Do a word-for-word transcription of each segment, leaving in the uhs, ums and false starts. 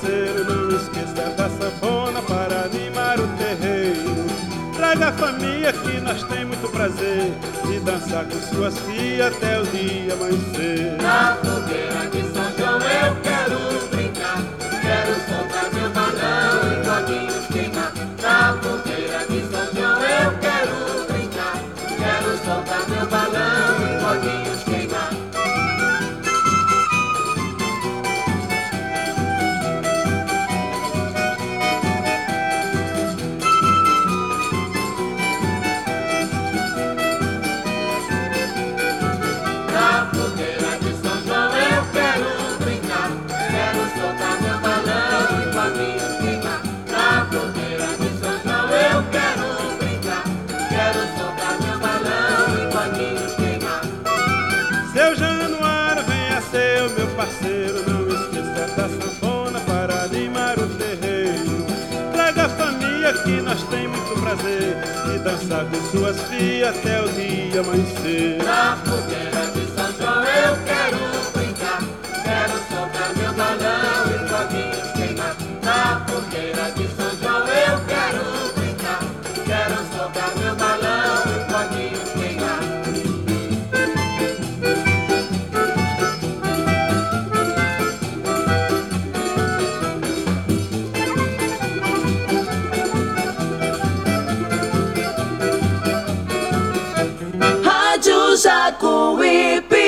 parceiro, não esqueça da sanfona para animar o terreiro. Traga a família que nós tem muito prazer de dançar com suas filhas até o dia amanhecer. Na fogueira de São João eu quero brincar, quero soltar meu balão e foguinhos queimar. Na fogueira de São João eu quero brincar, quero soltar meu balão e foguinhos queimar. Na fogueira de São João eu quero brincar, quero soltar meu balão e foguinhos queimar. Na fogueira de São João eu quero brincar, quero soltar meu balão e foguinhos queimar. Seu Januário, venha ser o meu parceiro, não esqueça da sanfona para animar o terreiro. Traga a família que nós tem muito prazer de dançar com suas filhas até o dia amanhecer. Na fogueira de São João eu quero brincar, quero soltar meu balão e foguinhos queimar. Na fogueira de São João eu quero brincar, quero soltar meu balão e foguinhos queimar. Rádio Jacuípe.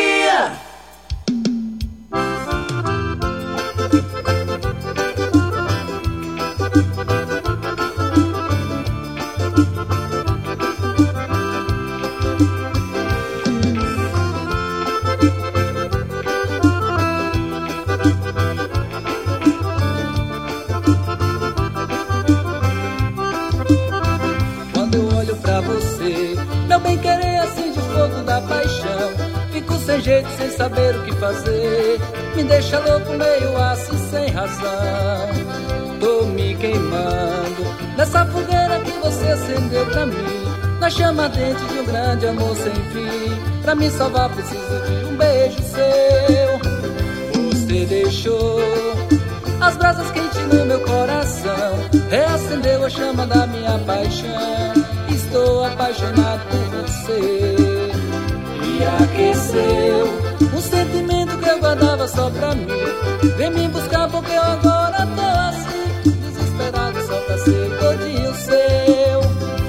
Quando eu olho pra você, meu bem querer acende o fogo da paixão. Fico sem jeito, sem saber o que fazer. Me deixa louco, meio assim, sem razão. Tô me queimando nessa fogueira que você acendeu pra mim. Na chama ardente de um grande amor sem fim. Pra me salvar preciso de um beijo seu. Você deixou as brasas quentes no meu coração, reacendeu a chama da minha paixão. Estou apaixonado por você. E aqueceu um sentimento que eu guardava só pra mim. Vem me buscar porque eu agora tô assim, desesperado só pra ser todinho seu.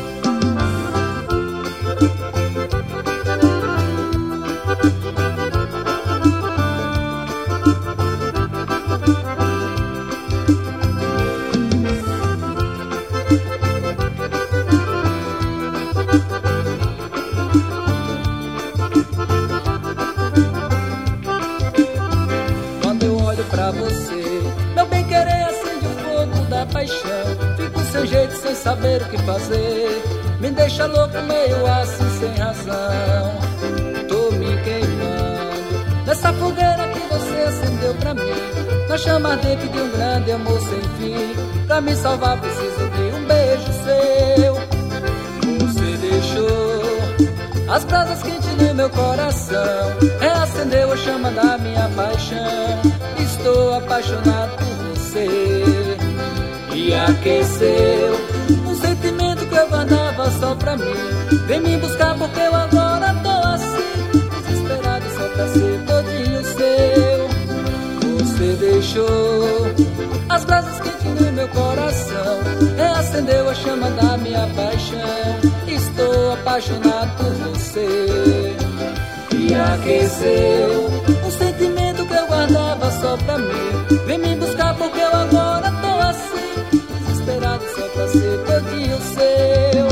Pra você, meu bem querer acende o fogo da paixão. Fico sem jeito, sem saber o que fazer. Me deixa louco, meio assim, sem razão. Tô me queimando nessa fogueira que você acendeu pra mim. Na chama ardente de um grande amor sem fim. Pra me salvar preciso de um beijo seu. Você deixou as brasas quentes no meu coração, reacendeu a chama da minha paixão. Estou apaixonado por você. E aqueceu um sentimento que eu guardava só pra mim. Vem me buscar porque eu agora tô assim, desesperado só pra ser todinho seu. Você deixou as brasas quentes no meu coração, reacendeu a chama da minha paixão. Estou apaixonado por você. E aqueceu um sentimento que eu guardava só pra mim. Vem me buscar porque eu agora tô assim, desesperado só pra ser todinho seu.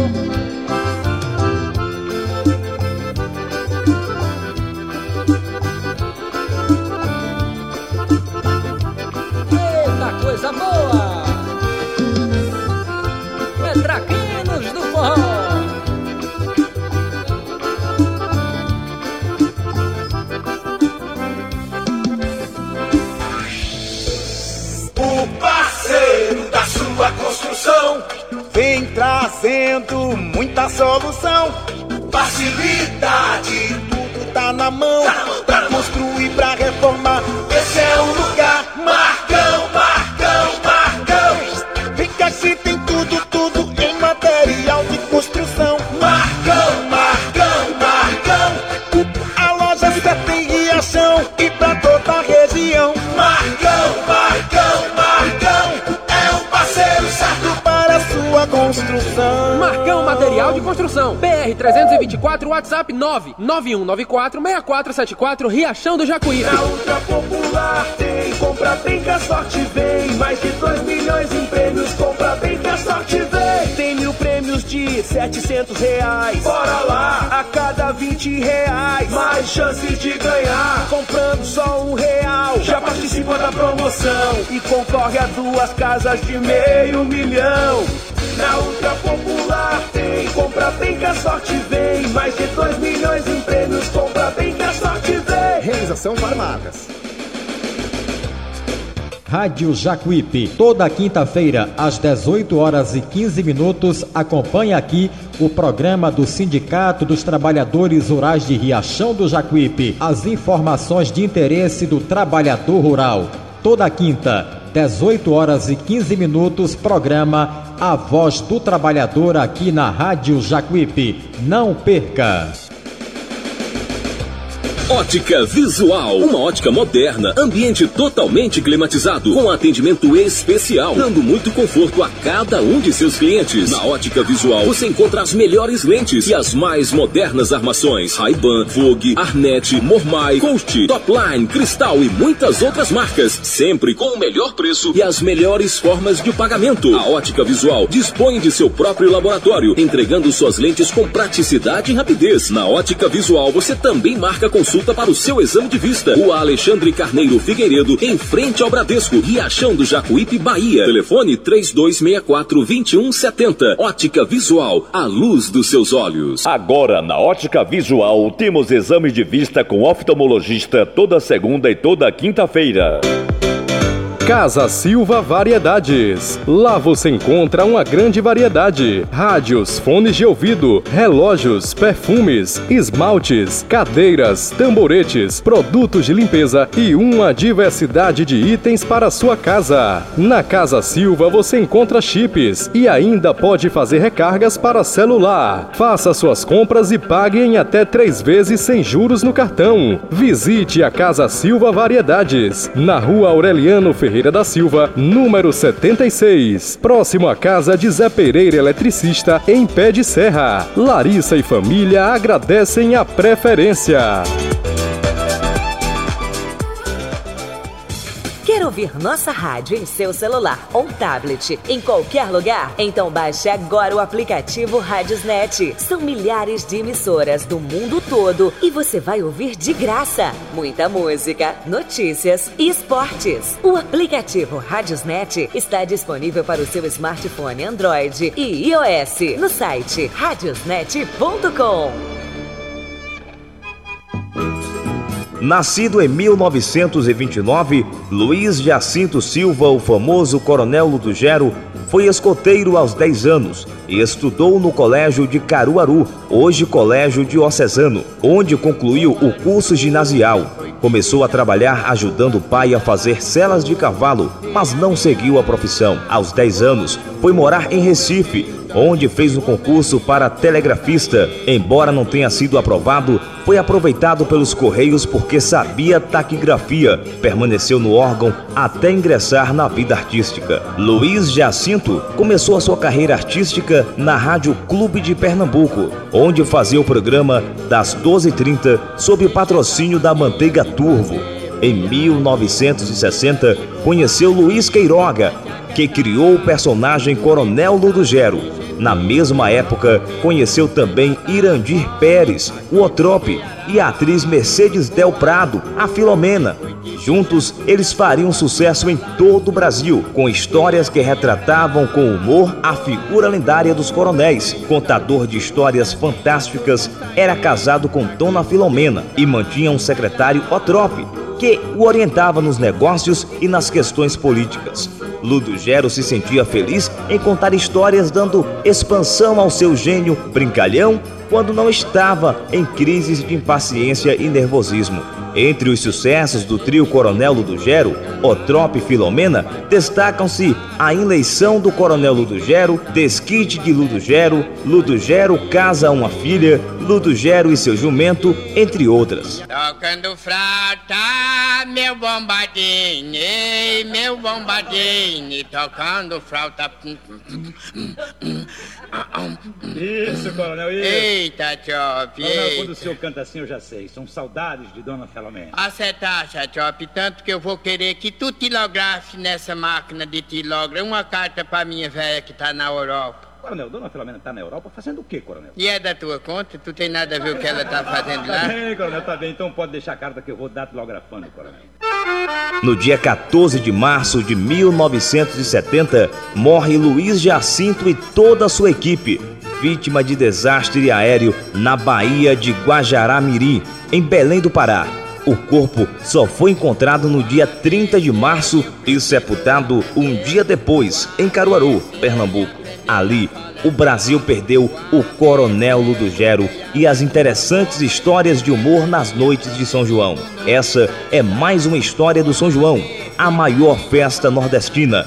Eita coisa boa! É Traquinos do Forró. Sua construção vem trazendo muita solução. Facilidade, tudo tá na mão. Tá na mão, tá na mão. Construir pra reformar, esse é o lugar. Marcão, Marcão. material de construção. Marcão, Marcão, Marcão, a loja certa em Riachão e pra toda a região. Marcão, Marcão, Marcão, é o parceiro certo para a sua construção. Marcão Material de Construção, B R trezentos e vinte e quatro, WhatsApp nove nove um nove quatro seis quatro sete quatro, Riachão do Jacuípe. Na Ultra Popular tem, compra bem que a sorte vem. Mais de dois milhões em prêmios, compra bem que a sorte vem. Tem mil prêmios de setecentos reais. Bora lá, a cada vinte reais, mais chances de ganhar. Comprando só um real, já participa da promoção e concorre a duas casas de meio milhão. Na Ultra Popular tem, compra bem que a sorte vem. Mais de dois milhões em prêmios, compra bem que a sorte vem. Realização Farmadas. Rádio Jacuípe, toda quinta-feira, às dezoito horas e quinze minutos, acompanha aqui o programa do Sindicato dos Trabalhadores Rurais de Riachão do Jacuípe. As informações de interesse do trabalhador rural. Toda quinta, dezoito horas e quinze minutos, programa A Voz do Trabalhador aqui na Rádio Jacuípe. Não perca! Ótica Visual, uma ótica moderna, ambiente totalmente climatizado, com atendimento especial, dando muito conforto a cada um de seus clientes. Na Ótica Visual você encontra as melhores lentes e as mais modernas armações: Ray-Ban, Vogue, Arnett, Mormai, Coast, Topline, Cristal e muitas outras marcas, sempre com o melhor preço e as melhores formas de pagamento. A Ótica Visual dispõe de seu próprio laboratório, entregando suas lentes com praticidade e rapidez. Na Ótica Visual você também marca consulta para o seu exame de vista. O Alexandre Carneiro Figueiredo, em frente ao Bradesco, Riachão do Jacuípe, Bahia. Telefone três dois seis quatro, dois um sete zero. Ótica Visual, a luz dos seus olhos. Agora, na Ótica Visual, temos exame de vista com oftalmologista toda segunda e toda quinta-feira. Casa Silva Variedades. Lá você encontra uma grande variedade: rádios, fones de ouvido, relógios, perfumes, esmaltes, cadeiras, tamboretes, produtos de limpeza e uma diversidade de itens para a sua casa. Na Casa Silva você encontra chips e ainda pode fazer recargas para celular. Faça suas compras e pague em até três vezes sem juros no cartão. Visite a Casa Silva Variedades, na Rua Aureliano Ferreira da Silva, número setenta e seis, próximo à casa de Zé Pereira Eletricista, em Pé de Serra. Larissa e família agradecem a preferência. Quer ouvir nossa rádio em seu celular ou tablet, em qualquer lugar? Então baixe agora o aplicativo Radiosnet. São milhares de emissoras do mundo todo e você vai ouvir de graça muita música, notícias e esportes. O aplicativo Radiosnet está disponível para o seu smartphone Android e iOS no site radiosnet ponto com. Nascido em mil novecentos e vinte e nove, Luiz Jacinto Silva, o famoso Coronel Ludogero, foi escoteiro aos dez anos e estudou no Colégio de Caruaru, hoje Colégio Diocesano, onde concluiu o curso ginasial. Começou a trabalhar ajudando o pai a fazer selas de cavalo, mas não seguiu a profissão. Aos dez anos, foi morar em Recife, onde fez um concurso para telegrafista. Embora não tenha sido aprovado, foi aproveitado pelos Correios porque sabia taquigrafia. Permaneceu no órgão até ingressar na vida artística. Luiz Jacinto começou a sua carreira artística na Rádio Clube de Pernambuco, onde fazia o programa das doze e trinta sob o patrocínio da Manteiga Turvo. Em mil novecentos e sessenta, conheceu Luiz Queiroga, que criou o personagem Coronel Ludogero. Na mesma época, conheceu também Irandir Pérez, o Otrope, e a atriz Mercedes Del Prado, a Filomena. Juntos, eles fariam sucesso em todo o Brasil, com histórias que retratavam com humor a figura lendária dos coronéis. Contador de histórias fantásticas, era casado com Dona Filomena e mantinha um secretário Otrope, que o orientava nos negócios e nas questões políticas. Ludogero se sentia feliz em contar histórias, dando expansão ao seu gênio brincalhão quando não estava em crises de impaciência e nervosismo. Entre os sucessos do trio Coronel Ludogero, Otrope e Filomena, destacam-se A Eleição do Coronel Ludogero, Desquite de Ludogero, Ludogero casa uma filha, Ludogero e seu jumento, entre outras. Tocando flauta, meu bombadinho, ei, meu bombadinho, tocando flauta. Isso, Coronel, isso. Eita, Chope. Coronel, quando o senhor canta assim, eu já sei. São saudades de Dona Filomena. Acertaste, Chope, tanto que eu vou querer que tu tilografe nessa máquina de tilógrafo uma carta pra minha velha que tá na Europa. Coronel, Dona Filomena tá na Europa fazendo o quê, Coronel? E é da tua conta? Tu tem nada a ver o que ela tá fazendo lá? Tá bem, Coronel, tá bem. Então pode deixar a carta que eu vou dar tilografando, Coronel. No dia quatorze de março de mil novecentos e setenta, morre Luiz Jacinto e toda a sua equipe, vítima de desastre aéreo na Baía de Guajará-Mirim, em Belém do Pará. O corpo só foi encontrado no dia trinta de março e sepultado um dia depois, em Caruaru, Pernambuco. Ali, o Brasil perdeu o Coronel Ludogero e as interessantes histórias de humor nas noites de São João. Essa é mais uma história do São João, a maior festa nordestina.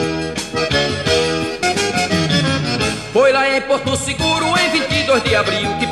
Porto Seguro em vinte e dois de abril,